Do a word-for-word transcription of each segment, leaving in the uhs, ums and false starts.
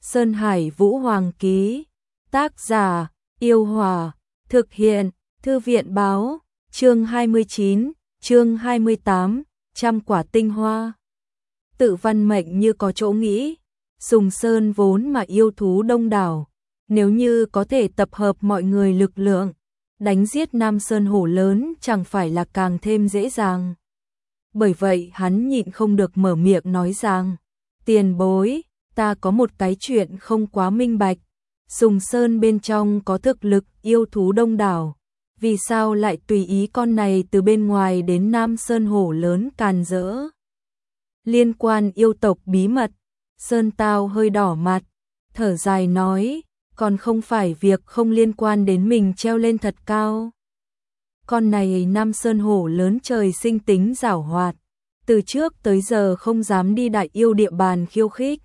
Sơn Hải Vũ Hoàng ký. Tác giả: Yêu Hòa. Thực hiện: Thư viện báo. Chương hai mươi chín, chương hai mươi tám, trăm quả tinh hoa. Tự văn mệnh như có chỗ nghĩ, Sùng Sơn vốn mà yêu thú đông đảo, nếu như có thể tập hợp mọi người lực lượng, đánh giết Nam Sơn hổ lớn chẳng phải là càng thêm dễ dàng. Bởi vậy hắn nhịn không được mở miệng nói rằng, tiền bối, ta có một cái chuyện không quá minh bạch. Sùng Sơn bên trong có thực lực yêu thú đông đảo, vì sao lại tùy ý con này từ bên ngoài đến Nam Sơn hổ lớn càn rỡ? Liên quan yêu tộc bí mật. Sơn Tao hơi đỏ mặt, thở dài nói, còn không phải việc không liên quan đến mình treo lên thật cao. Con này Nam Sơn hổ lớn trời sinh tính giảo hoạt, từ trước tới giờ không dám đi đại yêu địa bàn khiêu khích.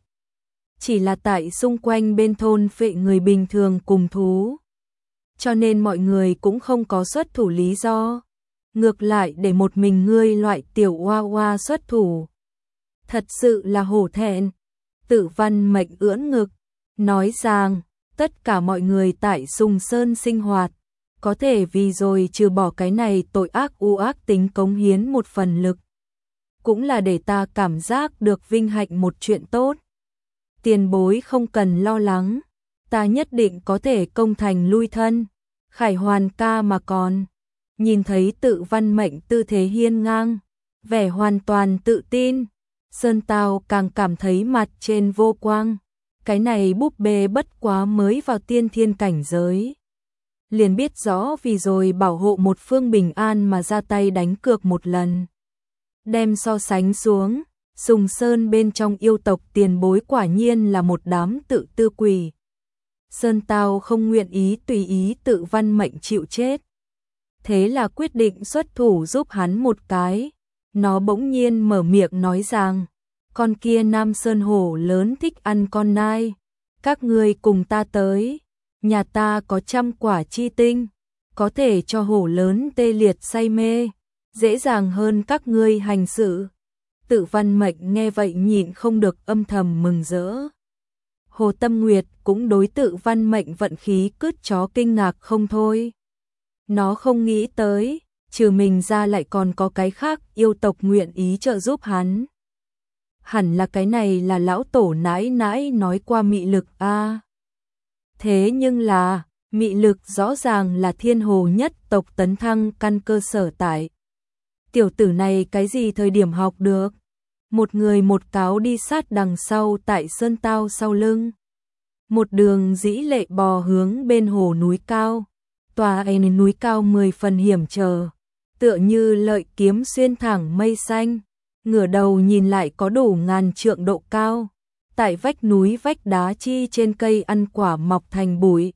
Chỉ là tại xung quanh bên thôn phệ người bình thường cùng thú, cho nên mọi người cũng không có xuất thủ lý do. Ngược lại để một mình ngươi loại tiểu oa oa xuất thủ, thật sự là hổ thẹn. Tự văn mệnh ưỡn ngực, nói rằng, tất cả mọi người tại Sùng Sơn sinh hoạt, có thể vì rồi trừ bỏ cái này tội ác u ác tính cống hiến một phần lực, cũng là để ta cảm giác được vinh hạnh một chuyện tốt. Tiền bối không cần lo lắng, ta nhất định có thể công thành lui thân. Khải Hoàn ca mà còn. Nhìn thấy tự văn mệnh tư thế hiên ngang, vẻ hoàn toàn tự tin, Sơn Tao càng cảm thấy mặt trên vô quang. Cái này búp bê bất quá mới vào tiên thiên cảnh giới, liền biết rõ vì rồi bảo hộ một phương bình an mà ra tay đánh cược một lần. Đem so sánh xuống, Sùng Sơn bên trong yêu tộc tiền bối quả nhiên là một đám tự tư quỷ. Sơn Tao không nguyện ý tùy ý tự văn mệnh chịu chết, thế là quyết định xuất thủ giúp hắn một cái. Nó bỗng nhiên mở miệng nói rằng, con kia Nam Sơn hổ lớn thích ăn con nai, các ngươi cùng ta tới, nhà ta có trăm quả chi tinh, có thể cho hổ lớn tê liệt say mê, dễ dàng hơn các ngươi hành sự. Tự văn mệnh nghe vậy nhịn không được âm thầm mừng rỡ. Hồ Tâm Nguyệt cũng đối tự văn mệnh vận khí cứt chó kinh ngạc không thôi. Nó không nghĩ tới, trừ mình ra lại còn có cái khác yêu tộc nguyện ý trợ giúp hắn. Hẳn là cái này là lão tổ nãi nãi nói qua mị lực a. À. Thế nhưng là, mị lực rõ ràng là thiên hồ nhất tộc tấn thăng căn cơ sở tại. Tiểu tử này cái gì thời điểm học được? Một người một cáo đi sát đằng sau tại Sơn Tao sau lưng. Một đường dĩ lệ bò hướng bên hồ núi cao. Tòa ấy núi cao mười phần hiểm trở, tựa như lợi kiếm xuyên thẳng mây xanh, ngửa đầu nhìn lại có đủ ngàn trượng độ cao. Tại vách núi vách đá chi trên cây ăn quả mọc thành bụi,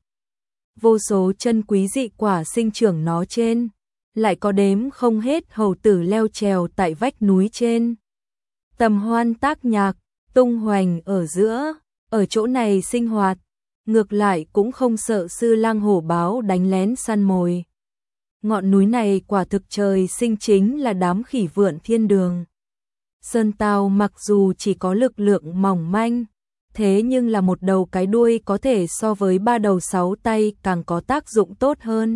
vô số chân quý dị quả sinh trưởng nó trên, lại có đếm không hết hầu tử leo trèo tại vách núi trên. Tầm hoan tác nhạc, tung hoành ở giữa, ở chỗ này sinh hoạt, ngược lại cũng không sợ sư lang hổ báo đánh lén săn mồi. Ngọn núi này quả thực trời sinh chính là đám khỉ vượn thiên đường. Sơn Tao mặc dù chỉ có lực lượng mỏng manh, thế nhưng là một đầu cái đuôi có thể so với ba đầu sáu tay càng có tác dụng tốt hơn.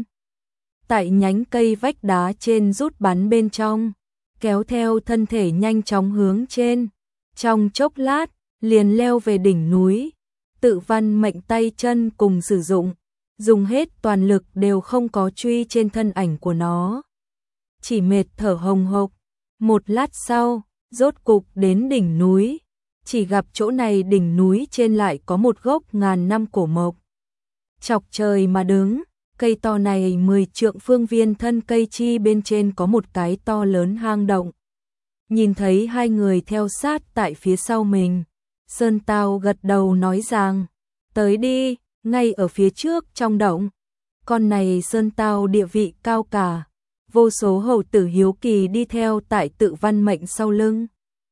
Tại nhánh cây vách đá trên rút bắn bên trong, kéo theo thân thể nhanh chóng hướng trên, trong chốc lát liền leo về đỉnh núi. Tự văn mệnh tay chân cùng sử dụng, dùng hết toàn lực đều không có truy trên thân ảnh của nó, chỉ mệt thở hồng hộc. Một lát sau, rốt cục đến đỉnh núi, chỉ gặp chỗ này đỉnh núi trên lại có một gốc ngàn năm cổ mộc, chọc trời mà đứng. Cây to này mười trượng phương viên, thân cây chi bên trên có một cái to lớn hang động. Nhìn thấy hai người theo sát tại phía sau mình, Sơn Tao gật đầu nói rằng, tới đi, ngay ở phía trước trong động. Con này Sơn Tao địa vị cao cả, vô số hầu tử hiếu kỳ đi theo tại tự văn mệnh sau lưng.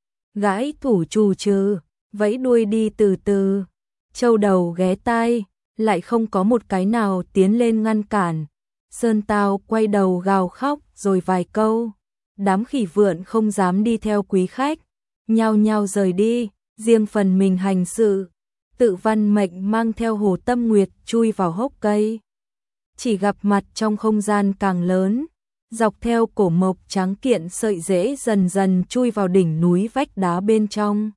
Gãi thủ trù trừ, vẫy đuôi đi từ từ, châu đầu ghé tai, lại không có một cái nào tiến lên ngăn cản. Sơn Tao quay đầu gào khóc rồi vài câu, đám khỉ vượn không dám đi theo quý khách, nhao nhao rời đi, riêng phần mình hành sự. Tự Văn Mệnh mang theo Hồ Tâm Nguyệt chui vào hốc cây. Chỉ gặp mặt trong không gian càng lớn, dọc theo cổ mộc trắng kiện sợi rễ dần dần chui vào đỉnh núi vách đá bên trong.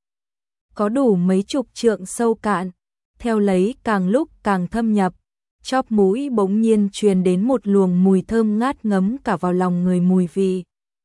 Có đủ mấy chục trượng sâu cạn, theo lấy càng lúc càng thâm nhập, chóp mũi bỗng nhiên truyền đến một luồng mùi thơm ngát ngấm cả vào lòng người mùi vị.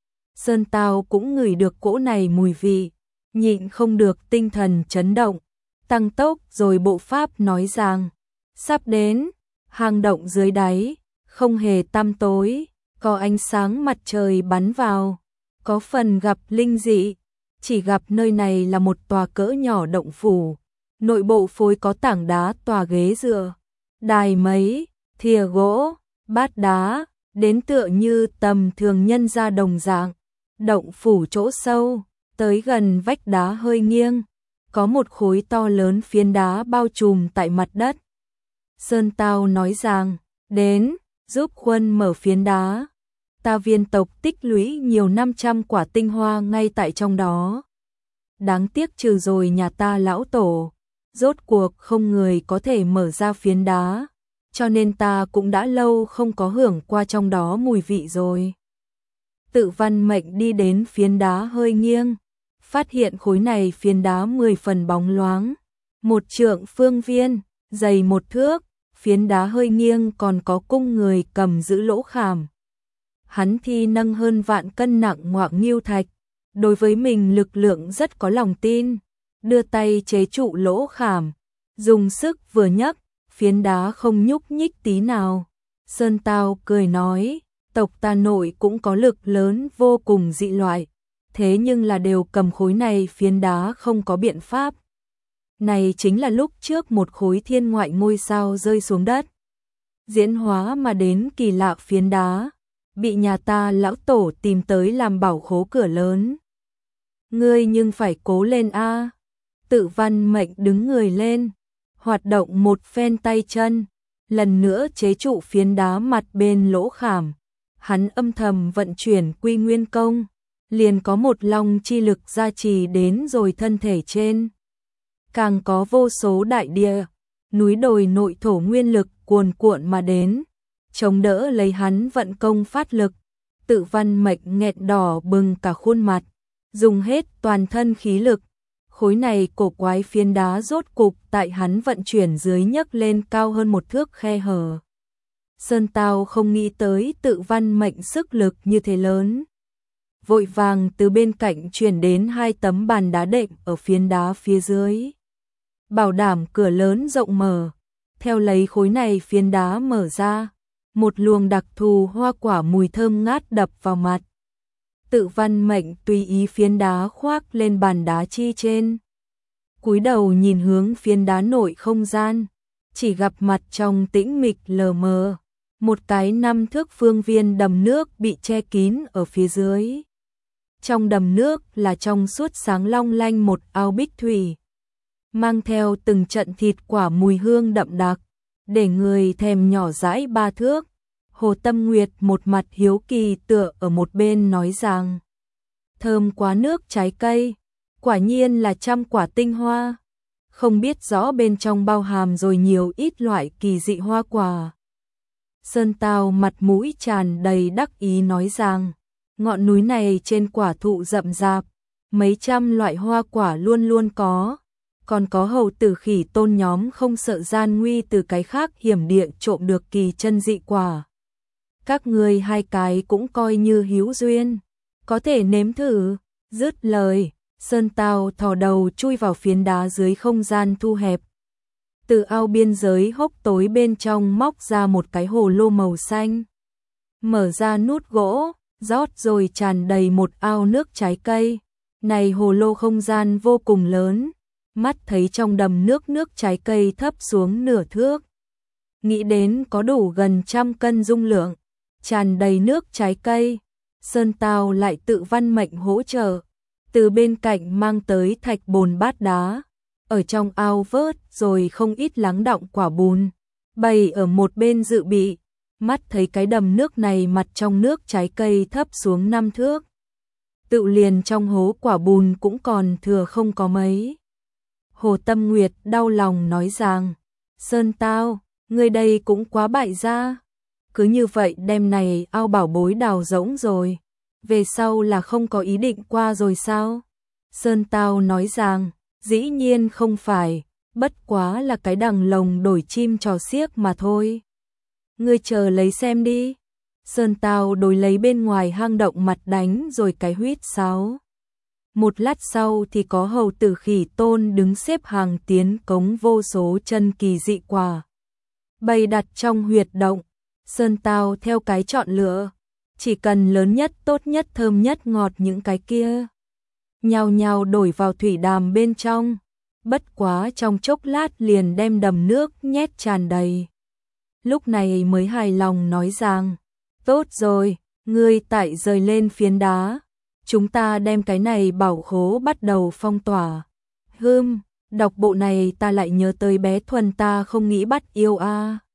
Sơn Tao cũng ngửi được cỗ này mùi vị, nhịn không được tinh thần chấn động, tăng tốc rồi bộ pháp nói rằng, sắp đến, hang động dưới đáy, không hề tăm tối, có ánh sáng mặt trời bắn vào, có phần gặp linh dị, chỉ gặp nơi này là một tòa cỡ nhỏ động phủ, nội bộ phối có tảng đá tòa ghế dựa, đài mấy, thìa gỗ, bát đá, đến tựa như tầm thường nhân gia đồng dạng. Động phủ chỗ sâu, tới gần vách đá hơi nghiêng, có một khối to lớn phiến đá bao trùm tại mặt đất. Sơn Tao nói rằng, đến, giúp quân mở phiến đá. Ta viên tộc tích lũy nhiều năm trăm quả tinh hoa ngay tại trong đó. Đáng tiếc trừ rồi nhà ta lão tổ, rốt cuộc không người có thể mở ra phiến đá, cho nên ta cũng đã lâu không có hưởng qua trong đó mùi vị rồi. Tự Văn Mệnh đi đến phiến đá hơi nghiêng, phát hiện khối này phiến đá mười phần bóng loáng, một trượng phương viên, dày một thước, phiến đá hơi nghiêng còn có cung người cầm giữ lỗ khảm. Hắn thi nâng hơn vạn cân nặng ngoạng nghiêu thạch, đối với mình lực lượng rất có lòng tin, đưa tay chế trụ lỗ khảm, dùng sức vừa nhấc, phiến đá không nhúc nhích tí nào. Sơn Tao cười nói, tộc ta nội cũng có lực lớn vô cùng dị loại, thế nhưng là đều cầm khối này phiến đá không có biện pháp. Này chính là lúc trước một khối thiên ngoại ngôi sao rơi xuống đất, diễn hóa mà đến kỳ lạ phiến đá, bị nhà ta lão tổ tìm tới làm bảo khố cửa lớn. Ngươi nhưng phải cố lên a. Tự Văn Mệnh đứng người lên, hoạt động một phen tay chân, lần nữa chế trụ phiến đá mặt bên lỗ khảm. Hắn âm thầm vận chuyển Quy Nguyên công, liền có một long chi lực gia trì đến rồi thân thể trên. Càng có vô số đại địa, núi đồi nội thổ nguyên lực cuồn cuộn mà đến, chống đỡ lấy hắn vận công phát lực. Tự Văn Mệnh nghẹt đỏ bừng cả khuôn mặt, dùng hết toàn thân khí lực. Khối này cổ quái phiến đá rốt cục tại hắn vận chuyển dưới nhấc lên cao hơn một thước khe hở. Sơn Tao không nghĩ tới Tự Văn Mệnh sức lực như thế lớn. Vội vàng từ bên cạnh chuyển đến hai tấm bàn đá đệm ở phiến đá phía dưới. Bảo đảm cửa lớn rộng mở, theo lấy khối này phiến đá mở ra, một luồng đặc thù hoa quả mùi thơm ngát đập vào mặt. Tự Văn Mệnh tùy ý phiến đá khoác lên bàn đá chi trên. Cúi đầu nhìn hướng phiến đá nội không gian, chỉ gặp mặt trong tĩnh mịch lờ mờ, một cái năm thước phương viên đầm nước bị che kín ở phía dưới. Trong đầm nước là trong suốt sáng long lanh một ao bích thủy, mang theo từng trận thịt quả mùi hương đậm đặc, để người thèm nhỏ dãi ba thước. Hồ Tâm Nguyệt một mặt hiếu kỳ tựa ở một bên nói rằng, thơm quá nước trái cây, quả nhiên là trăm quả tinh hoa, không biết rõ bên trong bao hàm rồi nhiều ít loại kỳ dị hoa quả. Sơn Tao mặt mũi tràn đầy đắc ý nói rằng, ngọn núi này trên quả thụ rậm rạp, mấy trăm loại hoa quả luôn luôn có, còn có hầu tử khỉ tôn nhóm không sợ gian nguy từ cái khác hiểm địa trộm được kỳ chân dị quả. Các người hai cái cũng coi như hữu duyên, có thể nếm thử. Dứt lời, Sơn Tao thò đầu chui vào phiến đá dưới không gian thu hẹp. Từ ao biên giới hốc tối bên trong móc ra một cái hồ lô màu xanh. Mở ra nút gỗ, rót rồi tràn đầy một ao nước trái cây. Này hồ lô không gian vô cùng lớn, mắt thấy trong đầm nước nước trái cây thấp xuống nửa thước. Nghĩ đến có đủ gần trăm cân dung lượng, tràn đầy nước trái cây. Sơn Tao lại Tự Văn Mệnh hỗ trợ, từ bên cạnh mang tới thạch bồn bát đá, ở trong ao vớt rồi không ít lắng đọng quả bùn, bày ở một bên dự bị. Mắt thấy cái đầm nước này mặt trong nước trái cây thấp xuống năm thước, tự liền trong hố quả bùn cũng còn thừa không có mấy. Hồ Tâm Nguyệt đau lòng nói rằng, Sơn Tao, người đây cũng quá bại gia. Cứ như vậy đêm này ao bảo bối đào rỗng rồi. Về sau là không có ý định qua rồi sao? Sơn Tao nói rằng, dĩ nhiên không phải, bất quá là cái đằng lồng đổi chim trò xiếc mà thôi. Ngươi chờ lấy xem đi. Sơn Tao đối lấy bên ngoài hang động mặt đánh rồi cái huýt sáo. Một lát sau thì có hầu tử Khỉ Tôn đứng xếp hàng tiến cống vô số chân kỳ dị quả. Bày đặt trong huyệt động, Sơn Tao theo cái chọn lựa, chỉ cần lớn nhất, tốt nhất, thơm nhất, ngọt những cái kia. Nhào nhào đổi vào thủy đàm bên trong, bất quá trong chốc lát liền đem đầm nước nhét tràn đầy. Lúc này mới hài lòng nói rằng, tốt rồi, ngươi tại rời lên phiến đá, chúng ta đem cái này bảo khố bắt đầu phong tỏa. Hưm, đọc bộ này ta lại nhớ tới bé Thuần ta không nghĩ bắt yêu a. À.